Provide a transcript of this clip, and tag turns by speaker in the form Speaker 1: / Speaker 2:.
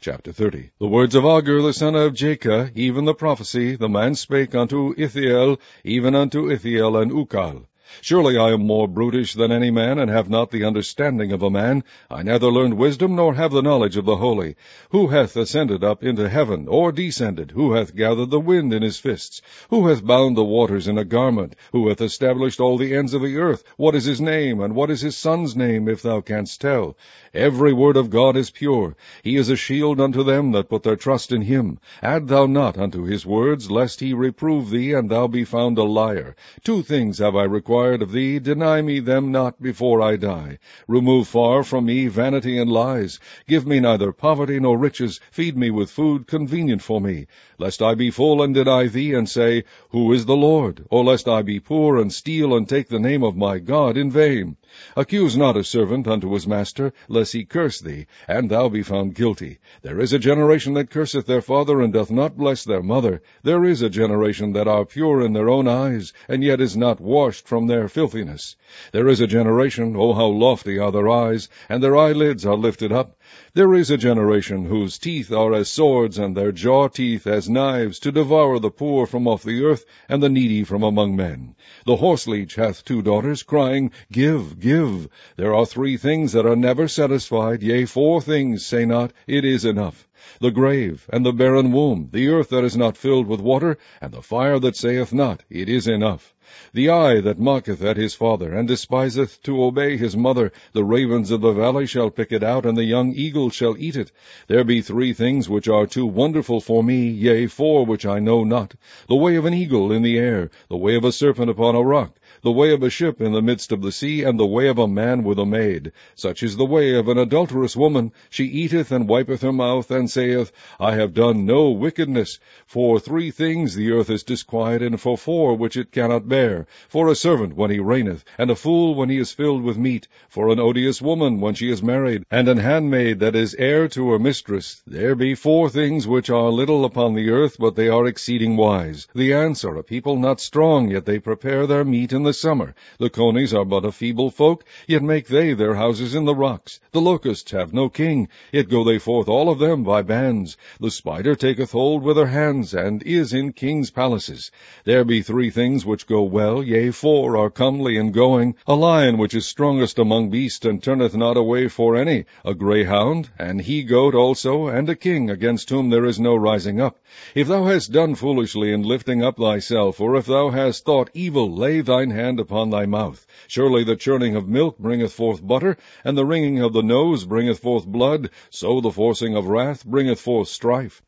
Speaker 1: Chapter 30. The words of Agur the son of Jakeh, even the prophecy, the man spake unto Ithiel, even unto Ithiel and Ukal. Surely I am more brutish than any man, and have not the understanding of a man. I neither learned wisdom, nor have the knowledge of the holy. Who hath ascended up into heaven, or descended? Who hath gathered the wind in his fists? Who hath bound the waters in a garment? Who hath established all the ends of the earth? What is his name, and what is his son's name, if thou canst tell? Every word of God is pure. He is a shield unto them that put their trust in him. Add thou not unto his words, lest he reprove thee, and thou be found a liar. 2 things have I required of thee, deny me them not before I die. Remove far from me vanity and lies. Give me neither poverty nor riches. Feed me with food convenient for me, lest I be full and deny thee, and say, Who is the Lord? Or lest I be poor and steal and take the name of my God in vain. Accuse not a servant unto his master, lest he curse thee, and thou be found guilty. There is a generation that curseth their father, and doth not bless their mother. There is a generation that are pure in their own eyes, and yet is not washed from their filthiness. There is a generation, O how lofty are their eyes, and their eyelids are lifted up. There is a generation whose teeth are as swords, and their jaw teeth as knives, to devour the poor from off the earth, and the needy from among men. The horseleech hath 2 daughters, crying, Give, give. There are 3 things that are never satisfied, yea, 4 things, say not, It is enough. The grave, and the barren womb, the earth that is not filled with water, and the fire that saith not, It is enough. The eye that mocketh at his father, and despiseth to obey his mother, the ravens of the valley shall pick it out, and the young eagle shall eat it. There be 3 things which are too wonderful for me, yea, 4 which I know not. The way of an eagle in the air, the way of a serpent upon a rock, the way of a ship in the midst of the sea, and the way of a man with a maid. Such is the way of an adulterous woman. She eateth and wipeth her mouth, and saith, I have done no wickedness. For 3 things the earth is disquiet, and for 4 which it cannot bear. For a servant when he reigneth, and a fool when he is filled with meat. For an odious woman when she is married, and an handmaid that is heir to her mistress. There be 4 things which are little upon the earth, but they are exceeding wise. The ants are a people not strong, yet they prepare their meat in the summer. The conies are but a feeble folk, yet make they their houses in the rocks. The locusts have no king, yet go they forth all of them by bands. The spider taketh hold with her hands, and is in kings' palaces. There be 3 things which go well, yea, 4 are comely in going. A lion which is strongest among beasts, and turneth not away for any. A greyhound, an he-goat also, and a king, against whom there is no rising up. If thou hast done foolishly in lifting up thyself, or if thou hast thought evil, lay thine hand upon thy mouth. Surely the churning of milk bringeth forth butter, and the wringing of the nose bringeth forth blood, so the forcing of wrath bringeth forth strife.